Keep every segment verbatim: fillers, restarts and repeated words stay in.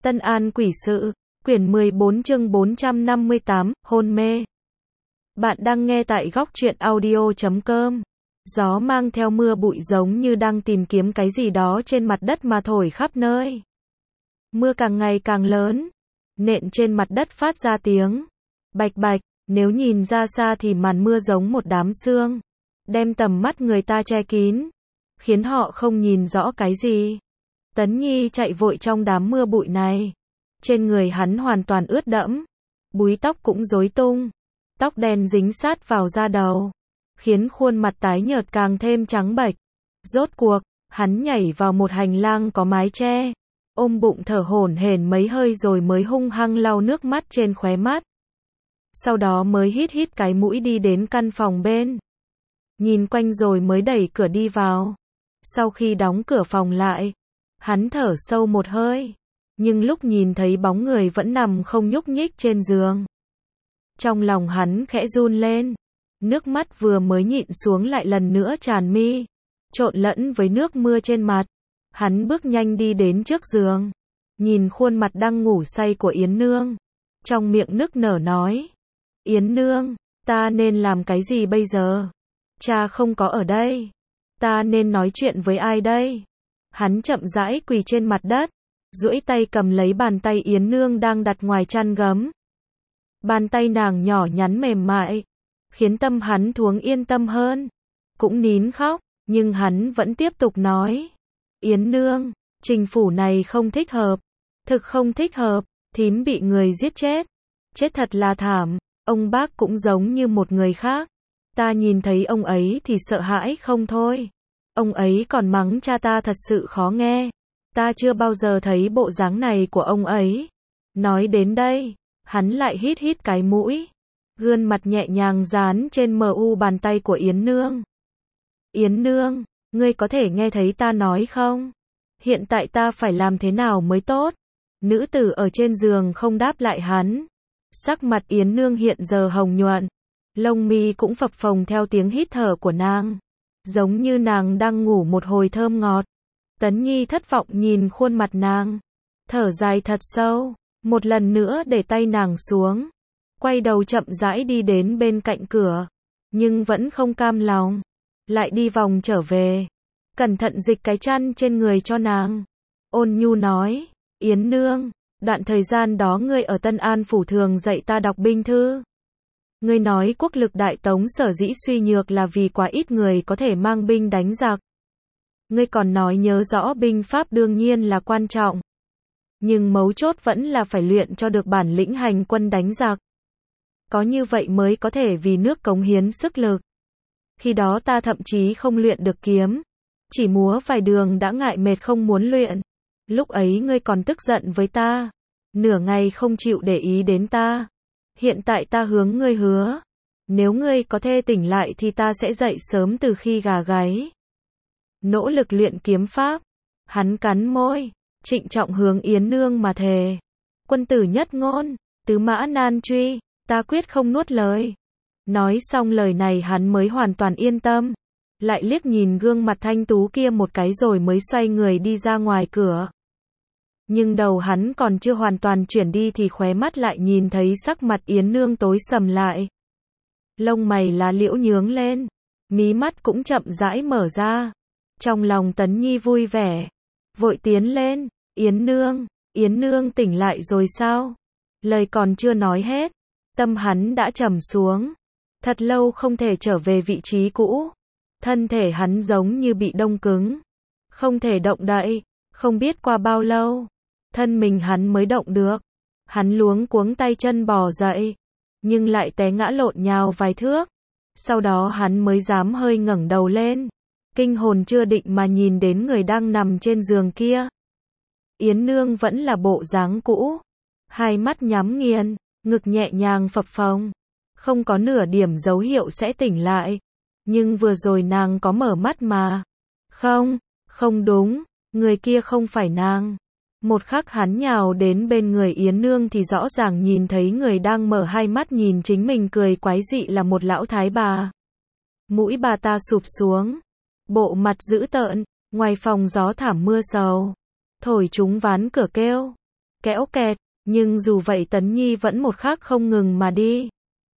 Tân An Quỷ Sự, quyển mười bốn chương bốn trăm năm mươi tám, hôn mê. Bạn đang nghe tại góc truyện audio chấm com. Gió mang theo mưa bụi giống như đang tìm kiếm cái gì đó trên mặt đất mà thổi khắp nơi. Mưa càng ngày càng lớn, nện trên mặt đất phát ra tiếng bạch bạch, nếu nhìn ra xa thì màn mưa giống một đám sương, đem tầm mắt người ta che kín, khiến họ không nhìn rõ cái gì. Tấn Nhi chạy vội trong đám mưa bụi này. Trên người hắn hoàn toàn ướt đẫm, búi tóc cũng rối tung, tóc đen dính sát vào da đầu, khiến khuôn mặt tái nhợt càng thêm trắng bệch. Rốt cuộc, hắn nhảy vào một hành lang có mái che, ôm bụng thở hổn hển mấy hơi rồi mới hung hăng lau nước mắt trên khóe mắt. Sau đó mới hít hít cái mũi đi đến căn phòng bên. Nhìn quanh rồi mới đẩy cửa đi vào. Sau khi đóng cửa phòng lại, hắn thở sâu một hơi, nhưng lúc nhìn thấy bóng người vẫn nằm không nhúc nhích trên giường, trong lòng hắn khẽ run lên. Nước mắt vừa mới nhịn xuống lại lần nữa tràn mi, trộn lẫn với nước mưa trên mặt. Hắn bước nhanh đi đến trước giường, nhìn khuôn mặt đang ngủ say của Yến Nương, trong miệng nức nở nói: Yến Nương, ta nên làm cái gì bây giờ? Cha không có ở đây, ta nên nói chuyện với ai đây? Hắn chậm rãi quỳ trên mặt đất, duỗi tay cầm lấy bàn tay Yến Nương đang đặt ngoài chăn gấm. Bàn tay nàng nhỏ nhắn mềm mại, khiến tâm hắn thoáng yên tâm hơn. Cũng nín khóc, nhưng hắn vẫn tiếp tục nói: Yến Nương, Trình phủ này không thích hợp, thực không thích hợp, thím bị người giết chết. Chết thật là thảm, ông bác cũng giống như một người khác. Ta nhìn thấy ông ấy thì sợ hãi không thôi. Ông ấy còn mắng cha ta thật sự khó nghe. Ta chưa bao giờ thấy bộ dáng này của ông ấy. Nói đến đây, hắn lại hít hít cái mũi, gương mặt nhẹ nhàng dán trên mờ u bàn tay của Yến Nương. Yến Nương, ngươi có thể nghe thấy ta nói không? Hiện tại ta phải làm thế nào mới tốt? Nữ tử ở trên giường không đáp lại hắn. Sắc mặt Yến Nương hiện giờ hồng nhuận, lông mi cũng phập phồng theo tiếng hít thở của nàng, giống như nàng đang ngủ một hồi thơm ngọt. Tấn Nhi thất vọng nhìn khuôn mặt nàng, thở dài thật sâu, một lần nữa để tay nàng xuống, quay đầu chậm rãi đi đến bên cạnh cửa, nhưng vẫn không cam lòng, lại đi vòng trở về, cẩn thận dịch cái chăn trên người cho nàng. Ôn nhu nói: Yến Nương, đoạn thời gian đó ngươi ở Tân An phủ thường dạy ta đọc binh thư. Ngươi nói quốc lực Đại Tống sở dĩ suy nhược là vì quá ít người có thể mang binh đánh giặc. Ngươi còn nói nhớ rõ binh pháp đương nhiên là quan trọng, nhưng mấu chốt vẫn là phải luyện cho được bản lĩnh hành quân đánh giặc. Có như vậy mới có thể vì nước cống hiến sức lực. Khi đó ta thậm chí không luyện được kiếm, chỉ múa vài đường đã ngại mệt không muốn luyện. Lúc ấy ngươi còn tức giận với ta, nửa ngày không chịu để ý đến ta. Hiện tại ta hướng ngươi hứa, nếu ngươi có thể tỉnh lại thì ta sẽ dậy sớm từ khi gà gáy, nỗ lực luyện kiếm pháp. Hắn cắn môi, trịnh trọng hướng Yến Nương mà thề: Quân tử nhất ngôn, tứ mã nan truy, ta quyết không nuốt lời. Nói xong lời này hắn mới hoàn toàn yên tâm, lại liếc nhìn gương mặt thanh tú kia một cái rồi mới xoay người đi ra ngoài cửa. Nhưng đầu hắn còn chưa hoàn toàn chuyển đi thì khóe mắt lại nhìn thấy sắc mặt Yến Nương tối sầm lại. Lông mày lá liễu nhướng lên, mí mắt cũng chậm rãi mở ra. Trong lòng Tấn Nhi vui vẻ, vội tiến lên: Yến Nương, Yến Nương tỉnh lại rồi sao? Lời còn chưa nói hết, tâm hắn đã trầm xuống. Thật lâu không thể trở về vị trí cũ. Thân thể hắn giống như bị đông cứng, không thể động đậy. Không biết qua bao lâu, thân mình hắn mới động được. Hắn luống cuống tay chân bò dậy, nhưng lại té ngã lộn nhào vài thước. Sau đó hắn mới dám hơi ngẩng đầu lên, kinh hồn chưa định mà nhìn đến người đang nằm trên giường kia. Yến Nương vẫn là bộ dáng cũ, hai mắt nhắm nghiền, ngực nhẹ nhàng phập phồng, không có nửa điểm dấu hiệu sẽ tỉnh lại. Nhưng vừa rồi nàng có mở mắt mà. Không, không đúng, người kia không phải nàng. Một khắc hắn nhào đến bên người Yến Nương thì rõ ràng nhìn thấy người đang mở hai mắt nhìn chính mình cười quái dị là một lão thái bà. Mũi bà ta sụp xuống, bộ mặt dữ tợn. Ngoài phòng gió thảm mưa sầu, thổi chúng ván cửa kêu. kéo kẹt, nhưng dù vậy Tấn Nhi vẫn một khắc không ngừng mà đi.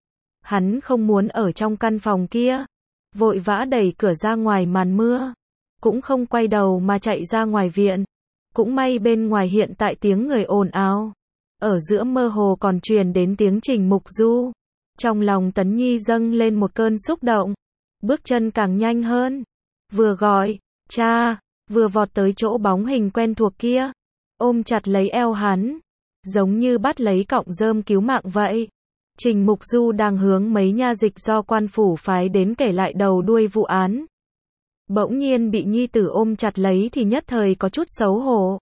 Hắn không muốn ở trong căn phòng kia, vội vã đẩy cửa ra ngoài màn mưa, cũng không quay đầu mà chạy ra ngoài viện. Cũng may bên ngoài hiện tại tiếng người ồn ào, ở giữa mơ hồ còn truyền đến tiếng Trình Mục Du. Trong lòng Tấn Nhi dâng lên một cơn xúc động, bước chân càng nhanh hơn, vừa gọi, cha, vừa vọt tới chỗ bóng hình quen thuộc kia, ôm chặt lấy eo hắn, giống như bắt lấy cọng rơm cứu mạng vậy. Trình Mục Du đang hướng mấy nha dịch do quan phủ phái đến kể lại đầu đuôi vụ án. Bỗng nhiên bị nhi tử ôm chặt lấy thì nhất thời có chút xấu hổ.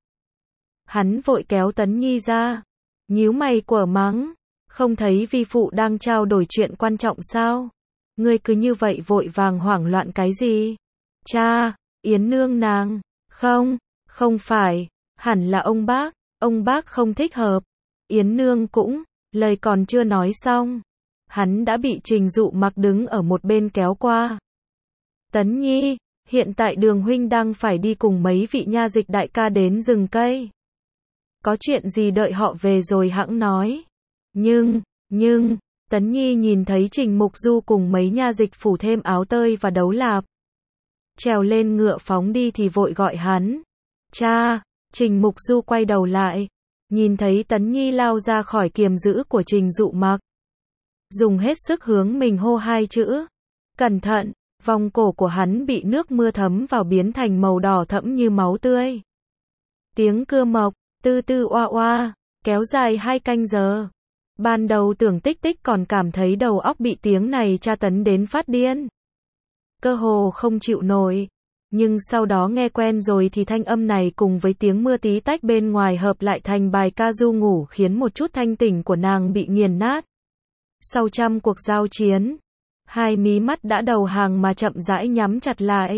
Hắn vội kéo Tấn Nhi ra, nhíu mày quở mắng, không thấy vi phụ đang trao đổi chuyện quan trọng sao? Ngươi cứ như vậy vội vàng hoảng loạn cái gì? Cha, Yến nương nàng, không, không phải, hẳn là ông bác, ông bác không thích hợp. Yến nương cũng, lời còn chưa nói xong, hắn đã bị Trình Dụ Mặc đứng ở một bên kéo qua. Tấn Nhi, hiện tại Đường huynh đang phải đi cùng mấy vị nha dịch đại ca đến rừng cây. Có chuyện gì đợi họ về rồi hẵng nói. Nhưng, nhưng, Tấn Nhi nhìn thấy Trình Mục Du cùng mấy nha dịch phủ thêm áo tơi và đấu lạp, trèo lên ngựa phóng đi thì vội gọi hắn. Cha, Trình Mục Du quay đầu lại, nhìn thấy Tấn Nhi lao ra khỏi kiềm giữ của Trình Dụ Mặc, dùng hết sức hướng mình hô hai chữ. Cẩn thận, vòng cổ của hắn bị nước mưa thấm vào biến thành màu đỏ thẫm như máu tươi. Tiếng cưa mộc, tư tư oa oa, kéo dài hai canh giờ. Ban đầu Tưởng Tích Tích còn cảm thấy đầu óc bị tiếng này tra tấn đến phát điên, cơ hồ không chịu nổi. Nhưng sau đó nghe quen rồi thì thanh âm này cùng với tiếng mưa tí tách bên ngoài hợp lại thành bài ca du ngủ khiến một chút thanh tỉnh của nàng bị nghiền nát. Sau trăm cuộc giao chiến, hai mí mắt đã đầu hàng mà chậm rãi nhắm chặt lại.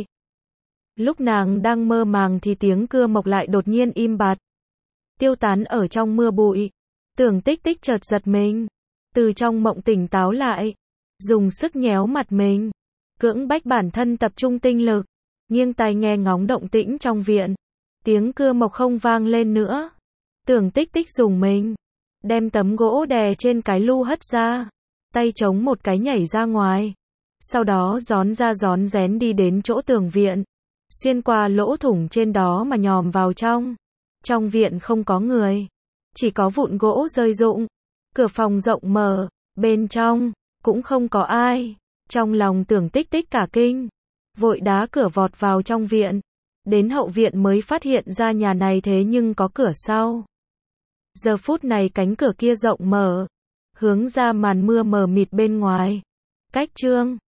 Lúc nàng đang mơ màng thì tiếng cưa mộc lại đột nhiên im bặt, tiêu tán ở trong mưa bụi. Tưởng Tích Tích chợt giật mình, từ trong mộng tỉnh táo lại, dùng sức nhéo mặt mình, cưỡng bách bản thân tập trung tinh lực, nghiêng tai nghe ngóng động tĩnh trong viện. Tiếng cưa mộc không vang lên nữa. Tưởng Tích Tích dùng mình, đem tấm gỗ đè trên cái lu hất ra, tay chống một cái nhảy ra ngoài. Sau đó gión ra gión rén đi đến chỗ tường viện, xuyên qua lỗ thủng trên đó mà nhòm vào trong. Trong viện không có người, chỉ có vụn gỗ rơi rụng. Cửa phòng rộng mở, bên trong cũng không có ai. Trong lòng Tưởng Tích Tích cả kinh, vội đá cửa vọt vào trong viện. Đến hậu viện mới phát hiện ra nhà này thế nhưng có cửa sau. Giờ phút này cánh cửa kia rộng mở, hướng ra màn mưa mờ mịt bên ngoài. Cách chương